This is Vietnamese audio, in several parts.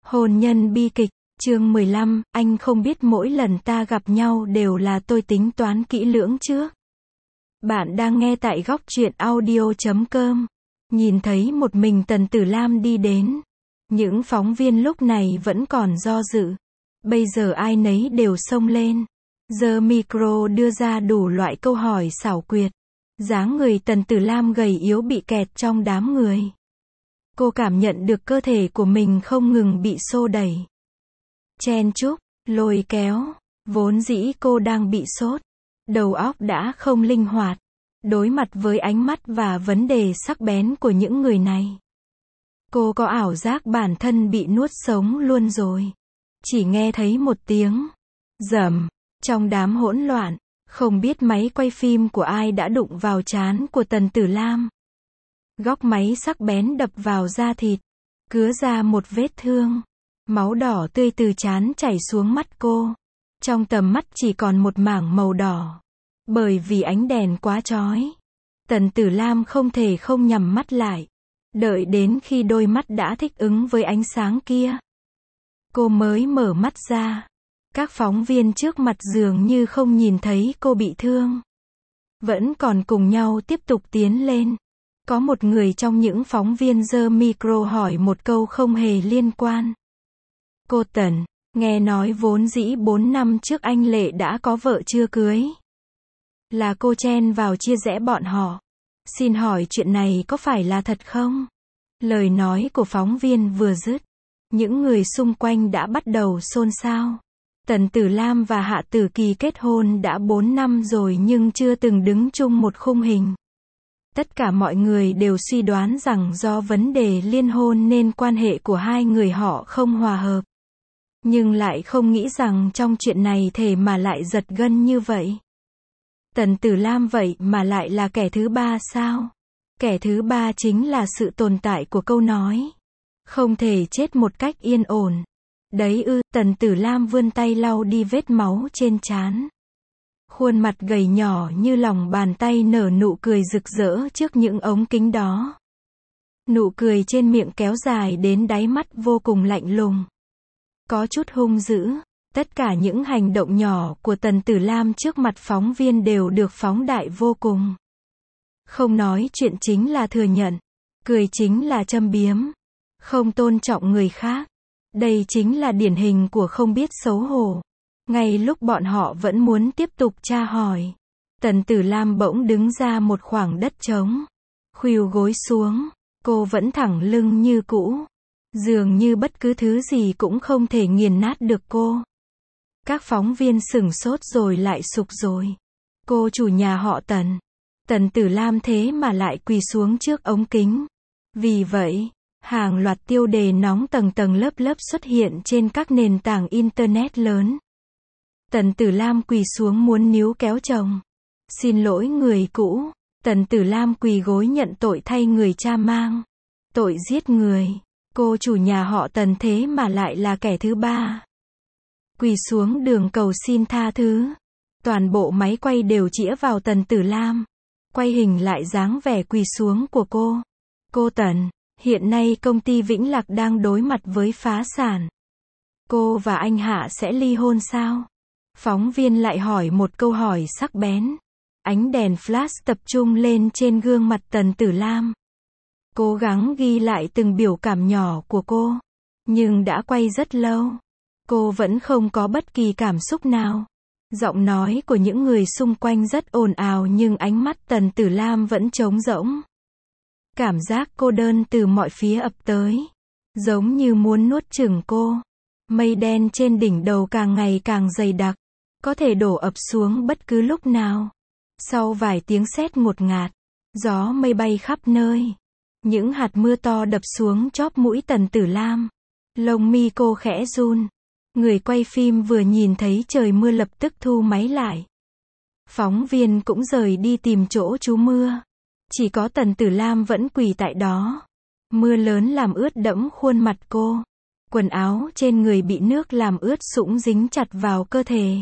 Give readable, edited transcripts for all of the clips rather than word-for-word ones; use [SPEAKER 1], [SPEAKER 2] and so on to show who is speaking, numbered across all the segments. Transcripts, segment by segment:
[SPEAKER 1] Hôn nhân bi kịch, chương 15, anh không biết mỗi lần ta gặp nhau đều là tôi tính toán kỹ lưỡng trước. Bạn đang nghe tại góc truyện audio.com. Nhìn thấy một mình Tần Tử Lam đi đến. Những phóng viên lúc này vẫn còn do dự. Bây giờ ai nấy đều xông lên. Giơ micro đưa ra đủ loại câu hỏi xảo quyệt. Dáng người Tần Tử Lam gầy yếu bị kẹt trong đám người. Cô cảm nhận được cơ thể của mình không ngừng bị xô đẩy. Chen chúc, lôi kéo. Vốn dĩ cô đang bị sốt. Đầu óc đã không linh hoạt. Đối mặt với ánh mắt và vấn đề sắc bén của những người này. Cô có ảo giác bản thân bị nuốt sống luôn rồi. Chỉ nghe thấy một tiếng rầm. Trong đám hỗn loạn, không biết máy quay phim của ai đã đụng vào trán của Tần Tử Lam. Góc máy sắc bén đập vào da thịt, cứa ra một vết thương. Máu đỏ tươi từ trán chảy xuống mắt cô. Trong tầm mắt chỉ còn một mảng màu đỏ. Bởi vì ánh đèn quá chói. Tần Tử Lam không thể không nhắm mắt lại. Đợi đến khi đôi mắt đã thích ứng với ánh sáng kia. Cô mới mở mắt ra. Các phóng viên trước mặt dường như không nhìn thấy cô bị thương. Vẫn còn cùng nhau tiếp tục tiến lên. Có một người trong những phóng viên giơ micro hỏi một câu không hề liên quan. Cô Tần, nghe nói vốn dĩ 4 năm trước anh Lệ đã có vợ chưa cưới. Là cô chen vào chia rẽ bọn họ. Xin hỏi chuyện này có phải là thật không? Lời nói của phóng viên vừa dứt. Những người xung quanh đã bắt đầu xôn xao. Tần Tử Lam và Hạ Tử Kỳ kết hôn đã 4 năm rồi nhưng chưa từng đứng chung một khung hình. Tất cả mọi người đều suy đoán rằng do vấn đề liên hôn nên quan hệ của hai người họ không hòa hợp. Nhưng lại không nghĩ rằng trong chuyện này thể mà lại giật gân như vậy. Tần Tử Lam vậy mà lại là kẻ thứ ba sao? Kẻ thứ ba chính là sự tồn tại của câu nói. Không thể chết một cách yên ổn. Đấy ư, Tần Tử Lam vươn tay lau đi vết máu trên trán. Khuôn mặt gầy nhỏ như lòng bàn tay nở nụ cười rực rỡ trước những ống kính đó. Nụ cười trên miệng kéo dài đến đáy mắt vô cùng lạnh lùng. Có chút hung dữ. Tất cả những hành động nhỏ của Tần Tử Lam trước mặt phóng viên đều được phóng đại vô cùng. Không nói chuyện chính là thừa nhận. Cười chính là châm biếm. Không tôn trọng người khác. Đây chính là điển hình của không biết xấu hổ. Ngay lúc bọn họ vẫn muốn tiếp tục tra hỏi. Tần Tử Lam bỗng đứng ra một khoảng đất trống. Khuỵu gối xuống. Cô vẫn thẳng lưng như cũ. Dường như bất cứ thứ gì cũng không thể nghiền nát được cô. Các phóng viên sửng sốt rồi lại sục rồi. Cô chủ nhà họ Tần. Tần Tử Lam thế mà lại quỳ xuống trước ống kính. Vì vậy, hàng loạt tiêu đề nóng tầng tầng lớp lớp xuất hiện trên các nền tảng Internet lớn. Tần Tử Lam quỳ xuống muốn níu kéo chồng. Xin lỗi người cũ. Tần Tử Lam quỳ gối nhận tội thay người cha mang. Tội giết người. Cô chủ nhà họ Tần thế mà lại là kẻ thứ ba. Quỳ xuống đường cầu xin tha thứ. Toàn bộ máy quay đều chĩa vào Tần Tử Lam. Quay hình lại dáng vẻ quỳ xuống của cô. Cô Tần, hiện nay công ty Vĩnh Lạc đang đối mặt với phá sản. Cô và anh Hạ sẽ ly hôn sao? Phóng viên lại hỏi một câu hỏi sắc bén. Ánh đèn flash tập trung lên trên gương mặt Tần Tử Lam. Cố gắng ghi lại từng biểu cảm nhỏ của cô. Nhưng đã quay rất lâu. Cô vẫn không có bất kỳ cảm xúc nào. Giọng nói của những người xung quanh rất ồn ào nhưng ánh mắt Tần Tử Lam vẫn trống rỗng. Cảm giác cô đơn từ mọi phía ập tới. Giống như muốn nuốt chửng cô. Mây đen trên đỉnh đầu càng ngày càng dày đặc. Có thể đổ ập xuống bất cứ lúc nào. Sau vài tiếng sét ngột ngạt. Gió mây bay khắp nơi. Những hạt mưa to đập xuống chóp mũi Tần Tử Lam. Lông mi cô khẽ run. Người quay phim vừa nhìn thấy trời mưa lập tức thu máy lại. Phóng viên cũng rời đi tìm chỗ trú mưa. Chỉ có Tần Tử Lam vẫn quỳ tại đó. Mưa lớn làm ướt đẫm khuôn mặt cô. Quần áo trên người bị nước làm ướt sũng dính chặt vào cơ thể.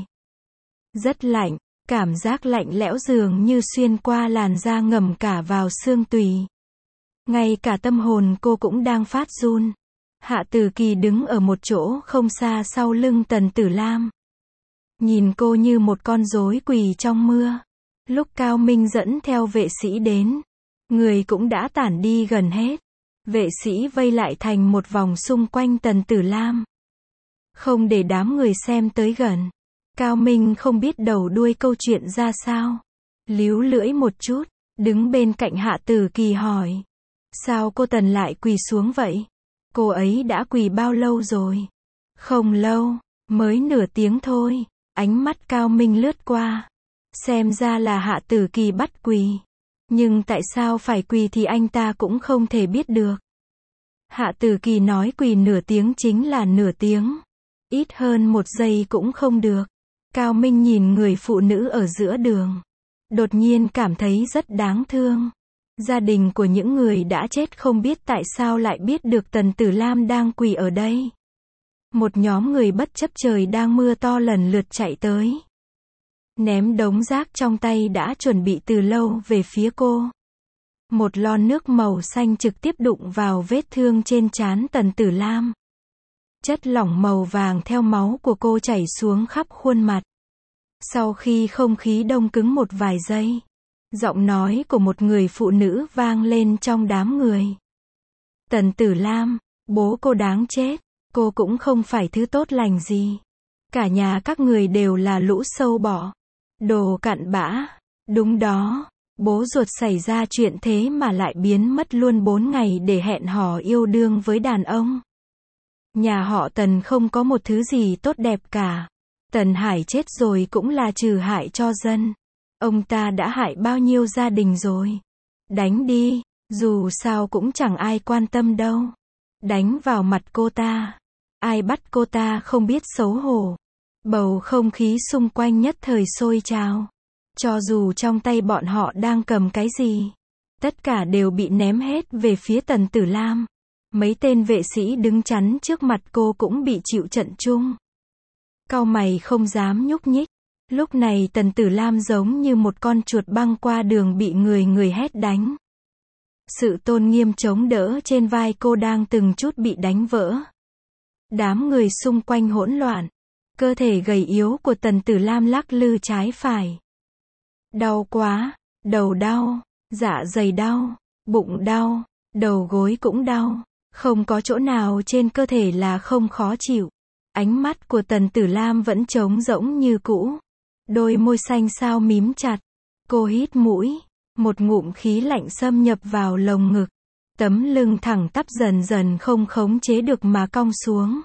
[SPEAKER 1] Rất lạnh, cảm giác lạnh lẽo dường như xuyên qua làn da ngầm cả vào xương tủy. Ngay cả tâm hồn cô cũng đang phát run. Hạ Tử Kỳ đứng ở một chỗ không xa sau lưng Tần Tử Lam. Nhìn cô như một con rối quỳ trong mưa. Lúc Cao Minh dẫn theo vệ sĩ đến, người cũng đã tản đi gần hết. Vệ sĩ vây lại thành một vòng xung quanh Tần Tử Lam. Không để đám người xem tới gần. Cao Minh không biết đầu đuôi câu chuyện ra sao. Líu lưỡi một chút, đứng bên cạnh Hạ Tử Kỳ hỏi. Sao cô Tần lại quỳ xuống vậy? Cô ấy đã quỳ bao lâu rồi? Không lâu, mới nửa tiếng thôi. Ánh mắt Cao Minh lướt qua. Xem ra là Hạ Tử Kỳ bắt quỳ. Nhưng tại sao phải quỳ thì anh ta cũng không thể biết được. Hạ Tử Kỳ nói quỳ nửa tiếng chính là nửa tiếng. Ít hơn 1 giây cũng không được. Cao Minh nhìn người phụ nữ ở giữa đường. Đột nhiên cảm thấy rất đáng thương. Gia đình của những người đã chết không biết tại sao lại biết được Tần Tử Lam đang quỳ ở đây. Một nhóm người bất chấp trời đang mưa to lần lượt chạy tới. Ném đống rác trong tay đã chuẩn bị từ lâu về phía cô. Một lon nước màu xanh trực tiếp đụng vào vết thương trên trán Tần Tử Lam. Chất lỏng màu vàng theo máu của cô chảy xuống khắp khuôn mặt. Sau khi không khí đông cứng một vài giây, giọng nói của một người phụ nữ vang lên trong đám người. Tần Tử Lam, bố cô đáng chết, cô cũng không phải thứ tốt lành gì. Cả nhà các người đều là lũ sâu bọ, đồ cặn bã. Đúng đó, bố ruột xảy ra chuyện thế mà lại biến mất luôn 4 ngày để hẹn hò yêu đương với đàn ông. Nhà họ Tần không có một thứ gì tốt đẹp cả. Tần Hải chết rồi cũng là trừ hại cho dân. Ông ta đã hại bao nhiêu gia đình rồi. Đánh đi, dù sao cũng chẳng ai quan tâm đâu. Đánh vào mặt cô ta. Ai bắt cô ta không biết xấu hổ. Bầu không khí xung quanh nhất thời sôi trào. Cho dù trong tay bọn họ đang cầm cái gì, tất cả đều bị ném hết về phía Tần Tử Lam. Mấy tên vệ sĩ đứng chắn trước mặt cô cũng bị chịu trận chung. Cau mày không dám nhúc nhích. Lúc này Tần Tử Lam giống như một con chuột băng qua đường bị người hét đánh. Sự tôn nghiêm chống đỡ trên vai cô đang từng chút bị đánh vỡ. Đám người xung quanh hỗn loạn. Cơ thể gầy yếu của Tần Tử Lam lắc lư trái phải. Đau quá, đầu đau, dạ dày đau, bụng đau, đầu gối cũng đau. Không có chỗ nào trên cơ thể là không khó chịu. Ánh mắt của Tần Tử Lam vẫn trống rỗng như cũ. Đôi môi xanh xao mím chặt. Cô hít mũi. Một ngụm khí lạnh xâm nhập vào lồng ngực. Tấm lưng thẳng tắp dần dần không khống chế được mà cong xuống.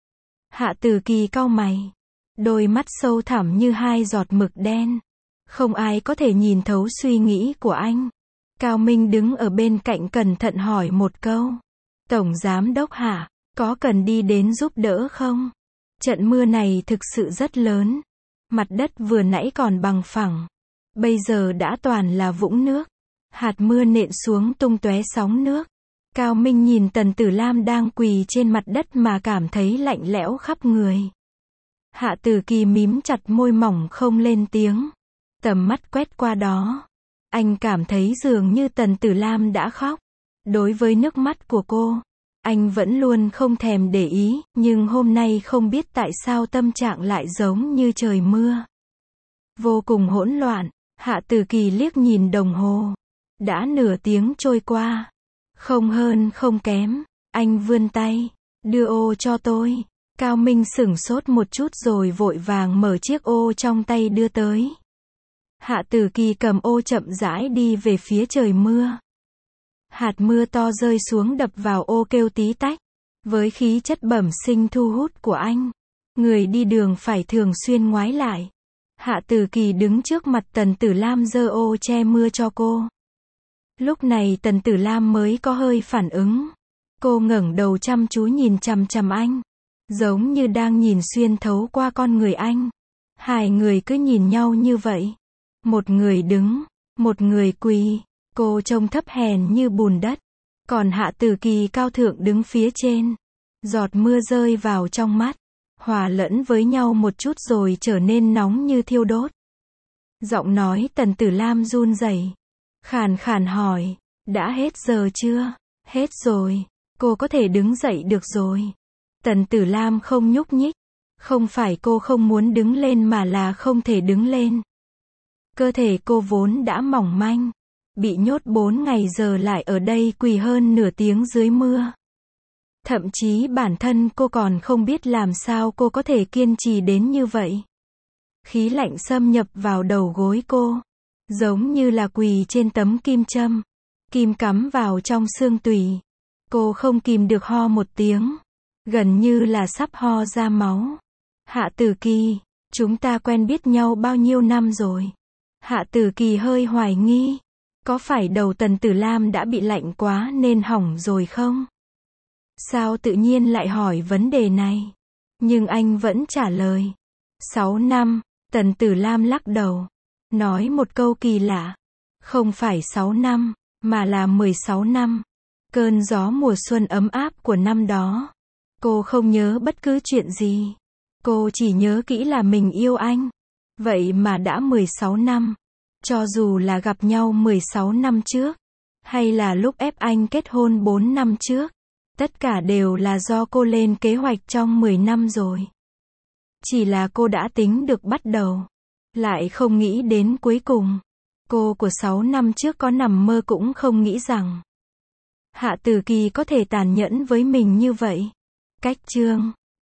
[SPEAKER 1] Hạ Tử Kỳ cau mày. Đôi mắt sâu thẳm như 2 giọt mực đen. Không ai có thể nhìn thấu suy nghĩ của anh. Cao Minh đứng ở bên cạnh cẩn thận hỏi một câu. Tổng Giám Đốc Hạ, có cần đi đến giúp đỡ không? Trận mưa này thực sự rất lớn. Mặt đất vừa nãy còn bằng phẳng. Bây giờ đã toàn là vũng nước. Hạt mưa nện xuống tung tóe sóng nước. Cao Minh nhìn Tần Tử Lam đang quỳ trên mặt đất mà cảm thấy lạnh lẽo khắp người. Hạ Tử Kỳ mím chặt môi mỏng không lên tiếng. Tầm mắt quét qua đó. Anh cảm thấy dường như Tần Tử Lam đã khóc. Đối với nước mắt của cô, anh vẫn luôn không thèm để ý, nhưng hôm nay không biết tại sao tâm trạng lại giống như trời mưa. Vô cùng hỗn loạn, Hạ Tử Kỳ liếc nhìn đồng hồ. Đã nửa tiếng trôi qua. Không hơn không kém, anh vươn tay, đưa ô cho tôi. Cao Minh sửng sốt một chút rồi vội vàng mở chiếc ô trong tay đưa tới. Hạ Tử Kỳ cầm ô chậm rãi đi về phía trời mưa. Hạt mưa to rơi xuống đập vào ô kêu tí tách. Với khí chất bẩm sinh thu hút của anh, người đi đường phải thường xuyên ngoái lại. Hạ Tử Kỳ đứng trước mặt Tần Tử Lam giơ ô che mưa cho cô. Lúc này Tần Tử Lam mới có hơi phản ứng. Cô ngẩng đầu chăm chú nhìn chằm chằm anh. Giống như đang nhìn xuyên thấu qua con người anh. Hai người cứ nhìn nhau như vậy. Một người đứng, một người quỳ. Cô trông thấp hèn như bùn đất. Còn Hạ Tử Kỳ cao thượng đứng phía trên. Giọt mưa rơi vào trong mắt. Hòa lẫn với nhau một chút rồi trở nên nóng như thiêu đốt. Giọng nói Tần Tử Lam run rẩy. Khàn khàn hỏi. Đã hết giờ chưa? Hết rồi. Cô có thể đứng dậy được rồi. Tần Tử Lam không nhúc nhích. Không phải cô không muốn đứng lên mà là không thể đứng lên. Cơ thể cô vốn đã mỏng manh. Bị nhốt 4 ngày giờ lại ở đây quỳ hơn nửa tiếng dưới mưa. Thậm chí bản thân cô còn không biết làm sao cô có thể kiên trì đến như vậy. Khí lạnh xâm nhập vào đầu gối cô. Giống như là quỳ trên tấm kim châm. Kim cắm vào trong xương tủy. Cô không kìm được ho một tiếng. Gần như là sắp ho ra máu. Hạ Tử Kỳ, chúng ta quen biết nhau bao nhiêu năm rồi? Hạ Tử Kỳ hơi hoài nghi. Có phải đầu Tần Tử Lam đã bị lạnh quá nên hỏng rồi không? Sao tự nhiên lại hỏi vấn đề này? Nhưng anh vẫn trả lời. 6 năm, Tần Tử Lam lắc đầu. Nói một câu kỳ lạ. Không phải 6 năm, mà là 16 năm. Cơn gió mùa xuân ấm áp của năm đó. Cô không nhớ bất cứ chuyện gì. Cô chỉ nhớ kỹ là mình yêu anh. Vậy mà đã 16 năm. Cho dù là gặp nhau 16 năm trước, hay là lúc ép anh kết hôn 4 năm trước, tất cả đều là do cô lên kế hoạch trong 10 năm rồi. Chỉ là cô đã tính được bắt đầu, lại không nghĩ đến cuối cùng. Cô của 6 năm trước có nằm mơ cũng không nghĩ rằng Hạ Tử Kỳ có thể tàn nhẫn với mình như vậy. Cách chương